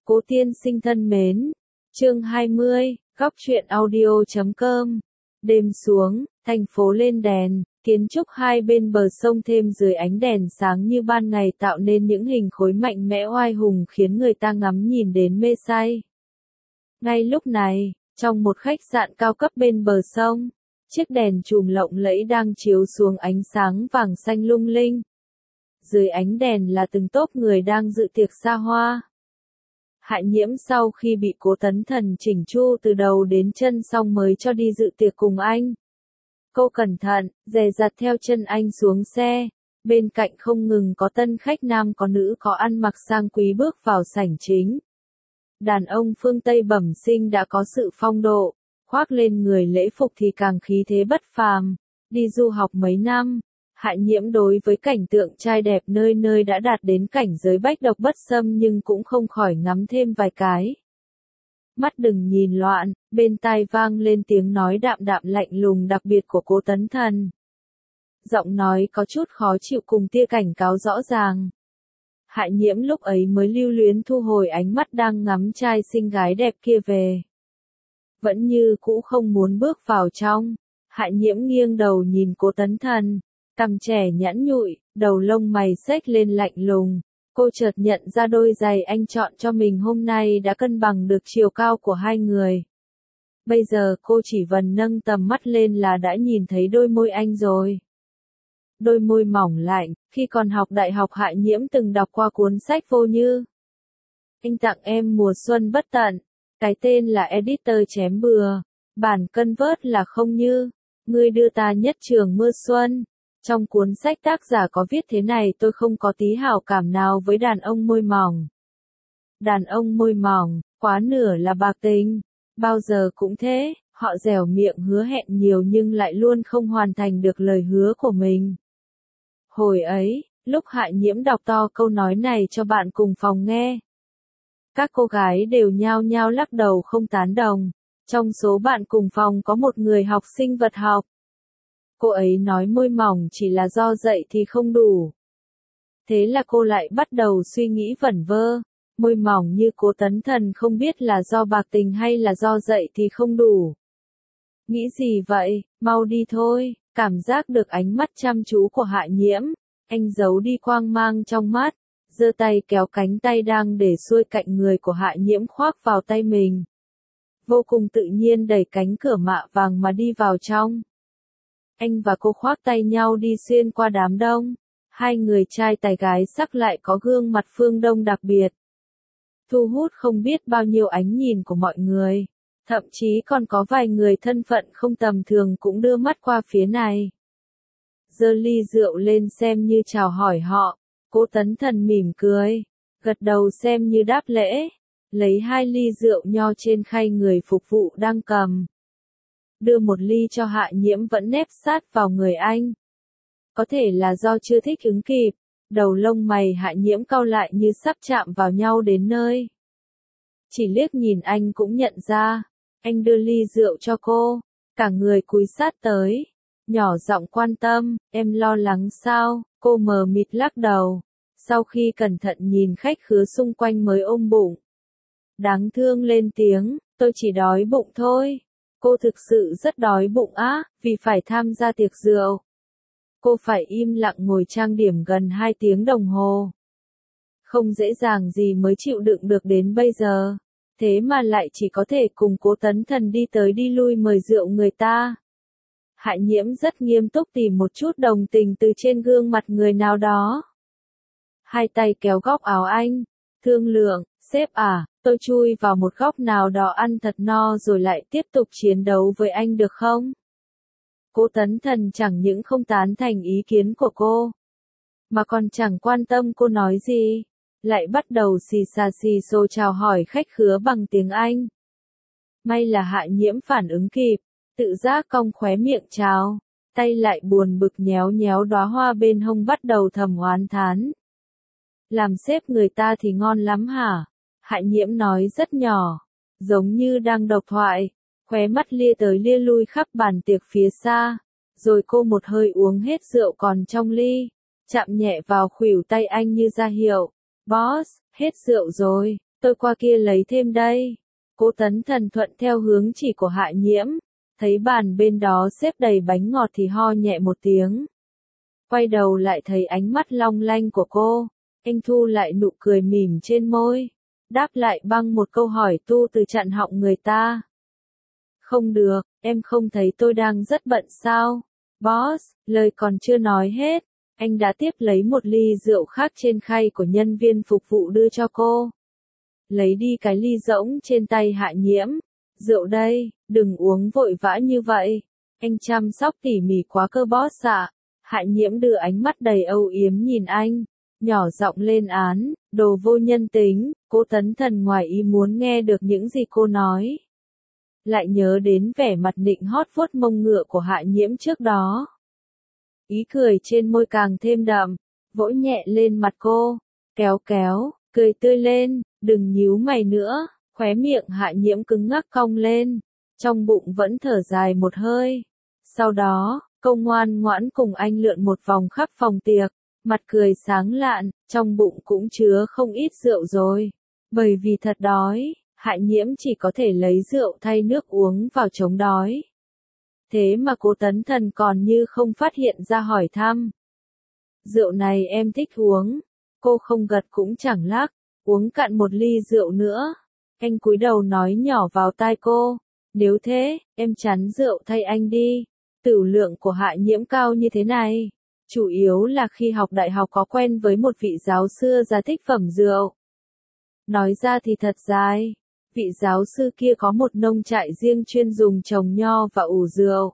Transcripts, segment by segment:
Cố tiên sinh thân mến, chương 20, góc truyện audio.com. Đêm xuống, thành phố lên đèn, kiến trúc hai bên bờ sông thêm dưới ánh đèn sáng như ban ngày tạo nên những hình khối mạnh mẽ oai hùng khiến người ta ngắm nhìn đến mê say. Ngay lúc này, trong một khách sạn cao cấp bên bờ sông, chiếc đèn chùm lộng lẫy đang chiếu xuống ánh sáng vàng xanh lung linh. Dưới ánh đèn là từng tốp người đang dự tiệc xa hoa. Hạ Nhiễm sau khi bị Cố Tấn Thần chỉnh chu từ đầu đến chân xong mới cho đi dự tiệc cùng anh. Cô cẩn thận, dè dặt theo chân anh xuống xe, bên cạnh không ngừng có tân khách nam có nữ có ăn mặc sang quý bước vào sảnh chính. Đàn ông phương Tây bẩm sinh đã có sự phong độ, khoác lên người lễ phục thì càng khí thế bất phàm. Đi du học mấy năm, Hạ Nhiễm đối với cảnh tượng trai đẹp nơi nơi đã đạt đến cảnh giới bách độc bất xâm nhưng cũng không khỏi ngắm thêm vài cái. Mắt đừng nhìn loạn, bên tai vang lên tiếng nói đạm đạm lạnh lùng đặc biệt của Cố Tấn Thần. Giọng nói có chút khó chịu cùng tia cảnh cáo rõ ràng. Hạ Nhiễm lúc ấy mới lưu luyến thu hồi ánh mắt đang ngắm trai xinh gái đẹp kia về. Vẫn như cũ không muốn bước vào trong, Hạ Nhiễm nghiêng đầu nhìn Cố Tấn Thần. Cằm trẻ nhẵn nhụi, đầu lông mày xếch lên lạnh lùng, cô chợt nhận ra đôi giày anh chọn cho mình hôm nay đã cân bằng được chiều cao của hai người. Bây giờ cô chỉ vần nâng tầm mắt lên là đã nhìn thấy đôi môi anh rồi. Đôi môi mỏng lạnh, khi còn học đại học Hạ Nhiễm từng đọc qua cuốn sách Vô Như. Anh tặng em mùa xuân bất tận, cái tên là editor chém bừa, bản cân vớt là không như, ngươi đưa ta nhất trường mưa xuân. Trong cuốn sách tác giả có viết thế này: tôi không có tí hảo cảm nào với đàn ông môi mỏng. Đàn ông môi mỏng, quá nửa là bạc tình, bao giờ cũng thế, họ dẻo miệng hứa hẹn nhiều nhưng lại luôn không hoàn thành được lời hứa của mình. Hồi ấy, lúc Hạ Nhiễm đọc to câu nói này cho bạn cùng phòng nghe, các cô gái đều nhao nhao lắc đầu không tán đồng. Trong số bạn cùng phòng có một người học sinh vật học. Cô ấy nói môi mỏng chỉ là do dậy thì không đủ. Thế là cô lại bắt đầu suy nghĩ vẩn vơ, môi mỏng như Cố Tấn Thần không biết là do bạc tình hay là do dậy thì không đủ. Nghĩ gì vậy, mau đi thôi, cảm giác được ánh mắt chăm chú của Hạ Nhiễm, anh giấu đi quang mang trong mắt, giơ tay kéo cánh tay đang để xuôi cạnh người của Hạ Nhiễm khoác vào tay mình. Vô cùng tự nhiên đẩy cánh cửa mạ vàng mà đi vào trong. Anh và cô khoác tay nhau đi xuyên qua đám đông, hai người trai tài gái sắc lại có gương mặt phương Đông đặc biệt. Thu hút không biết bao nhiêu ánh nhìn của mọi người, thậm chí còn có vài người thân phận không tầm thường cũng đưa mắt qua phía này. Giơ ly rượu lên xem như chào hỏi họ, Cố Tấn Thần mỉm cười, gật đầu xem như đáp lễ, lấy hai ly rượu nho trên khay người phục vụ đang cầm. Đưa một ly cho Hạ Nhiễm vẫn nép sát vào người anh. Có thể là do chưa thích ứng kịp, đầu lông mày Hạ Nhiễm cau lại như sắp chạm vào nhau đến nơi. Chỉ liếc nhìn anh cũng nhận ra, anh đưa ly rượu cho cô, cả người cúi sát tới, nhỏ giọng quan tâm, em lo lắng sao, cô mờ mịt lắc đầu, sau khi cẩn thận nhìn khách khứa xung quanh mới ôm bụng. Đáng thương lên tiếng, tôi chỉ đói bụng thôi. Cô thực sự rất đói bụng á, vì phải tham gia tiệc rượu. Cô phải im lặng ngồi trang điểm gần 2 tiếng đồng hồ. Không dễ dàng gì mới chịu đựng được đến bây giờ. Thế mà lại chỉ có thể cùng Cố Tấn Thần đi tới đi lui mời rượu người ta. Hạ Nhiễm rất nghiêm túc tìm một chút đồng tình từ trên gương mặt người nào đó. Hai tay kéo góc áo anh, thương lượng, sếp à, tôi chui vào một góc nào đó ăn thật no rồi lại tiếp tục chiến đấu với anh được không? Cố Tấn Thần chẳng những không tán thành ý kiến của cô, mà còn chẳng quan tâm cô nói gì, lại bắt đầu xì xà xì xồ chào hỏi khách khứa bằng tiếng Anh. May là Hạ Nhiễm phản ứng kịp, tự giác cong khóe miệng chào, tay lại buồn bực nhéo nhéo đóa hoa bên hông bắt đầu thầm oán thán. Làm sếp người ta thì ngon lắm hả? Hạ Nhiễm nói rất nhỏ, giống như đang độc thoại, khóe mắt lia tới lia lui khắp bàn tiệc phía xa, rồi cô một hơi uống hết rượu còn trong ly, chạm nhẹ vào khuỷu tay anh như ra hiệu, boss, hết rượu rồi, tôi qua kia lấy thêm đây. Cố Tấn Thần thuận theo hướng chỉ của Hạ Nhiễm, thấy bàn bên đó xếp đầy bánh ngọt thì ho nhẹ một tiếng. Quay đầu lại thấy ánh mắt long lanh của cô, anh thu lại nụ cười mỉm trên môi, đáp lại bằng một câu hỏi tu từ chặn họng người ta. Không được, em không thấy tôi đang rất bận sao? Boss, lời còn chưa nói hết, anh đã tiếp lấy một ly rượu khác trên khay của nhân viên phục vụ đưa cho cô. Lấy đi cái ly rỗng trên tay Hạ Nhiễm. Rượu đây, đừng uống vội vã như vậy. Anh chăm sóc tỉ mỉ quá cơ boss ạ. Hạ Nhiễm đưa ánh mắt đầy âu yếm nhìn anh, nhỏ giọng lên án, đồ vô nhân tính. Cố Tấn Thần ngoài ý muốn nghe được những gì cô nói. Lại nhớ đến vẻ mặt nịnh hót vuốt mông ngựa của Hạ Nhiễm trước đó. Ý cười trên môi càng thêm đậm, vỗ nhẹ lên mặt cô, kéo kéo, cười tươi lên, đừng nhíu mày nữa. Khóe miệng Hạ Nhiễm cứng ngắc cong lên, trong bụng vẫn thở dài một hơi. Sau đó, cô ngoan ngoãn cùng anh lượn một vòng khắp phòng tiệc, mặt cười sáng lạn, trong bụng cũng chứa không ít rượu rồi. Bởi vì thật đói, Hạ Nhiễm chỉ có thể lấy rượu thay nước uống vào chống đói. Thế mà Cố Tấn Thần còn như không phát hiện ra hỏi thăm. Rượu này em thích uống. Cô không gật cũng chẳng lắc, uống cạn một ly rượu nữa. Anh cúi đầu nói nhỏ vào tai cô, nếu thế, em chắn rượu thay anh đi. Tửu lượng của Hạ Nhiễm cao như thế này, chủ yếu là khi học đại học có quen với một vị giáo sư già thích phẩm rượu. Nói ra thì thật dài, vị giáo sư kia có một nông trại riêng chuyên dùng trồng nho và ủ rượu.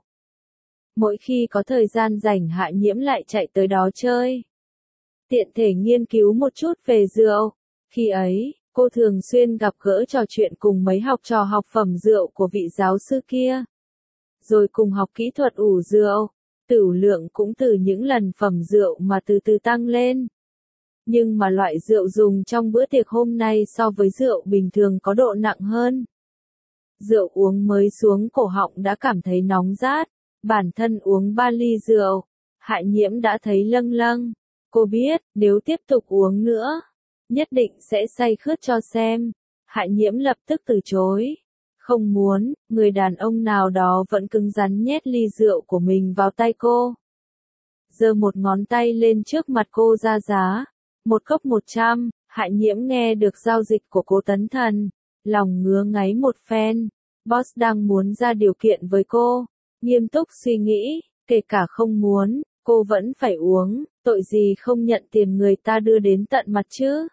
Mỗi khi có thời gian rảnh Hạ Nhiễm lại chạy tới đó chơi. Tiện thể nghiên cứu một chút về rượu. Khi ấy, cô thường xuyên gặp gỡ trò chuyện cùng mấy học trò học phẩm rượu của vị giáo sư kia. Rồi cùng học kỹ thuật ủ rượu, tửu lượng cũng từ những lần phẩm rượu mà từ từ tăng lên. Nhưng mà loại rượu dùng trong bữa tiệc hôm nay so với rượu bình thường có độ nặng hơn. Rượu uống mới xuống cổ họng đã cảm thấy nóng rát, bản thân uống 3 ly rượu, Hạ Nhiễm đã thấy lâng lâng. Cô biết, nếu tiếp tục uống nữa, nhất định sẽ say khướt cho xem. Hạ Nhiễm lập tức từ chối. Không muốn, người đàn ông nào đó vẫn cứng rắn nhét ly rượu của mình vào tay cô. Giơ một ngón tay lên trước mặt cô ra giá. Một cốc 100, Hạ Nhiễm nghe được giao dịch của Cố Tấn Thần. Lòng ngứa ngáy một phen. Boss đang muốn ra điều kiện với cô. Nghiêm túc suy nghĩ, kể cả không muốn, cô vẫn phải uống, tội gì không nhận tiền người ta đưa đến tận mặt chứ.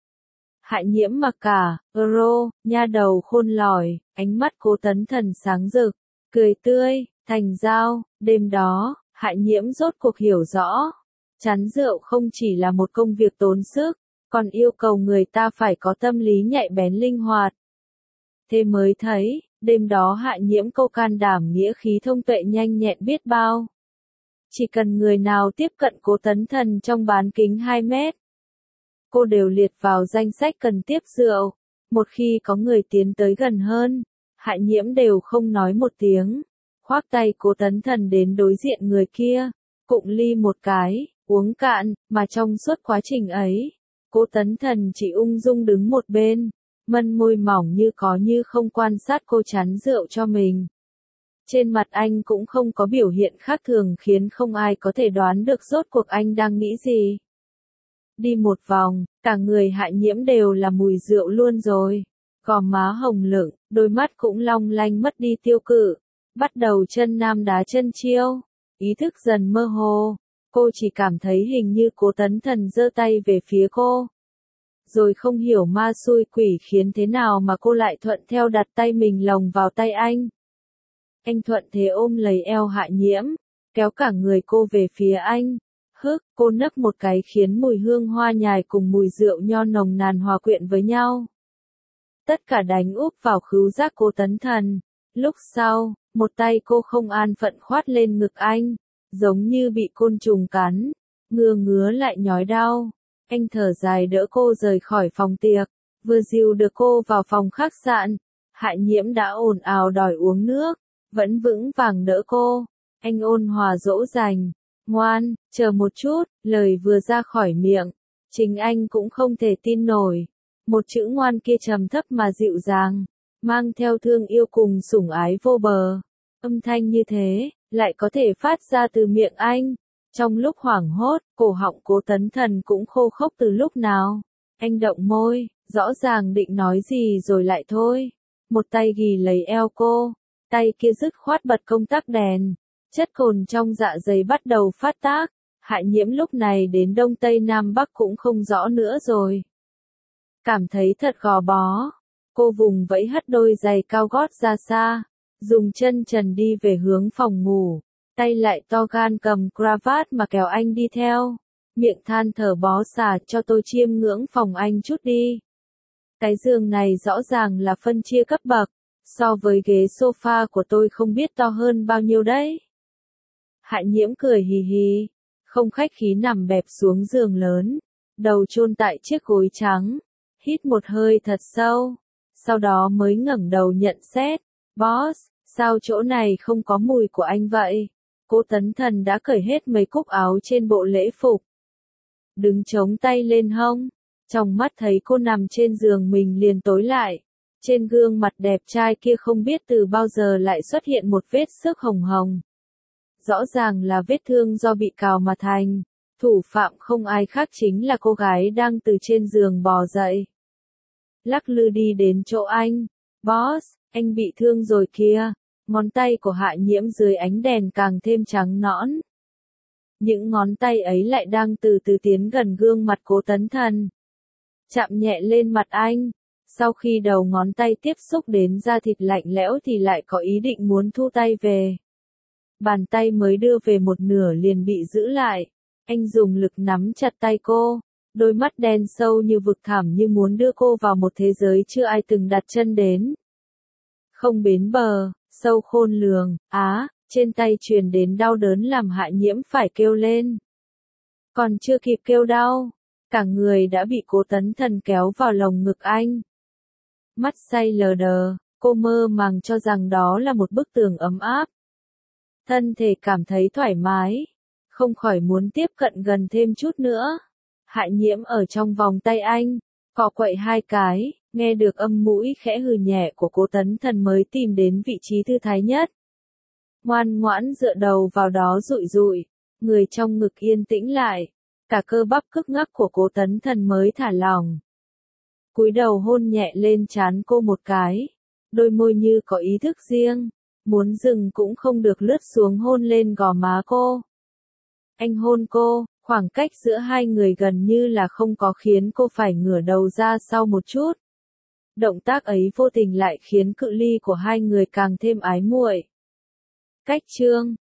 Hạ Nhiễm mặc cả, euro, nha đầu khôn lỏi, ánh mắt Cố Tấn Thần sáng rực, cười tươi, thành giao. Đêm đó, Hạ Nhiễm rốt cuộc hiểu rõ. Chắn rượu không chỉ là một công việc tốn sức, còn yêu cầu người ta phải có tâm lý nhạy bén linh hoạt. Thế mới thấy, đêm đó Hạ Nhiễm cô can đảm nghĩa khí thông tuệ nhanh nhẹn biết bao. Chỉ cần người nào tiếp cận Cố Tấn Thần trong bán kính 2 mét, cô đều liệt vào danh sách cần tiếp rượu. Một khi có người tiến tới gần hơn, Hạ Nhiễm đều không nói một tiếng, khoác tay Cố Tấn Thần đến đối diện người kia, cụng ly một cái, uống cạn, mà trong suốt quá trình ấy, Cố Tấn Thần chỉ ung dung đứng một bên, mân môi mỏng như có như không quan sát cô chắn rượu cho mình. Trên mặt anh cũng không có biểu hiện khác thường khiến không ai có thể đoán được rốt cuộc anh đang nghĩ gì. Đi một vòng, cả người Hạ Nhiễm đều là mùi rượu luôn rồi. Gò má hồng lửng, đôi mắt cũng long lanh mất đi tiêu cự. Bắt đầu chân nam đá chân chiêu. Ý thức dần mơ hồ. Cô chỉ cảm thấy hình như Cố Tấn Thần giơ tay về phía cô. Rồi không hiểu ma xui quỷ khiến thế nào mà cô lại thuận theo đặt tay mình lồng vào tay anh. Anh thuận thế ôm lấy eo Hạ Nhiễm, kéo cả người cô về phía anh. Cô nấc một cái khiến mùi hương hoa nhài cùng mùi rượu nho nồng nàn hòa quyện với nhau. Tất cả đánh úp vào khứu giác Cố Tấn Thần. Lúc sau, một tay cô không an phận khoát lên ngực anh, giống như bị côn trùng cắn, ngứa ngứa lại nhói đau. Anh thở dài đỡ cô rời khỏi phòng tiệc, vừa dìu được cô vào phòng khách sạn. Hạ Nhiễm đã ồn ào đòi uống nước, vẫn vững vàng đỡ cô. Anh ôn hòa dỗ dành, ngoan, chờ một chút, lời vừa ra khỏi miệng, chính anh cũng không thể tin nổi. Một chữ ngoan kia trầm thấp mà dịu dàng, mang theo thương yêu cùng sủng ái vô bờ. Âm thanh như thế, lại có thể phát ra từ miệng anh. Trong lúc hoảng hốt, cổ họng Cố Tấn Thần cũng khô khốc từ lúc nào. Anh động môi, rõ ràng định nói gì rồi lại thôi. Một tay ghì lấy eo cô, tay kia dứt khoát bật công tắc đèn. Chất cồn trong dạ dày bắt đầu phát tác. Hạ Nhiễm lúc này đến Đông Tây Nam Bắc cũng không rõ nữa rồi. Cảm thấy thật gò bó. Cô vùng vẫy hất đôi giày cao gót ra xa, dùng chân trần đi về hướng phòng ngủ, tay lại to gan cầm cravat mà kéo anh đi theo, miệng than thở bó xà cho tôi chiêm ngưỡng phòng anh chút đi. Cái giường này rõ ràng là phân chia cấp bậc, so với ghế sofa của tôi không biết to hơn bao nhiêu đấy. Hạ Nhiễm cười hì hì, không khách khí nằm bẹp xuống giường lớn, đầu chôn tại chiếc gối trắng, hít một hơi thật sâu, sau đó mới ngẩng đầu nhận xét, "Boss, sao chỗ này không có mùi của anh vậy?" Cố Tấn Thần đã cởi hết mấy cúc áo trên bộ lễ phục, đứng chống tay lên hông, trong mắt thấy cô nằm trên giường mình liền tối lại. Trên gương mặt đẹp trai kia không biết từ bao giờ lại xuất hiện một vết xước hồng hồng. Rõ ràng là vết thương do bị cào mà thành, thủ phạm không ai khác chính là cô gái đang từ trên giường bò dậy. Lắc lư đi đến chỗ anh, "Boss, anh bị thương rồi kìa." Ngón tay của Hạ Nhiễm dưới ánh đèn càng thêm trắng nõn. Những ngón tay ấy lại đang từ từ tiến gần gương mặt Cố Tấn Thần. Chạm nhẹ lên mặt anh, sau khi đầu ngón tay tiếp xúc đến da thịt lạnh lẽo thì lại có ý định muốn thu tay về. Bàn tay mới đưa về một nửa liền bị giữ lại, anh dùng lực nắm chặt tay cô, đôi mắt đen sâu như vực thẳm như muốn đưa cô vào một thế giới chưa ai từng đặt chân đến. Không bến bờ, sâu khôn lường, trên tay truyền đến đau đớn làm Hạ Nhiễm phải kêu lên. Còn chưa kịp kêu đau, cả người đã bị Cố Tấn Thần kéo vào lồng ngực anh. Mắt say lờ đờ, cô mơ màng cho rằng đó là một bức tường ấm áp. Thân thể cảm thấy thoải mái, không khỏi muốn tiếp cận gần thêm chút nữa. Hạ Nhiễm ở trong vòng tay anh, cọ quậy hai cái, nghe được âm mũi khẽ hừ nhẹ của Cố Tấn Thần mới tìm đến vị trí thư thái nhất. Ngoan ngoãn dựa đầu vào đó dụi dụi, người trong ngực yên tĩnh lại, cả cơ bắp cứng ngắc của Cố Tấn Thần mới thả lỏng. Cúi đầu hôn nhẹ lên trán cô một cái, đôi môi như có ý thức riêng, muốn dừng cũng không được lướt xuống hôn lên gò má cô. Anh hôn cô, khoảng cách giữa hai người gần như là không có khiến cô phải ngửa đầu ra sau một chút. Động tác ấy vô tình lại khiến cự ly của hai người càng thêm ái muội. Cách chương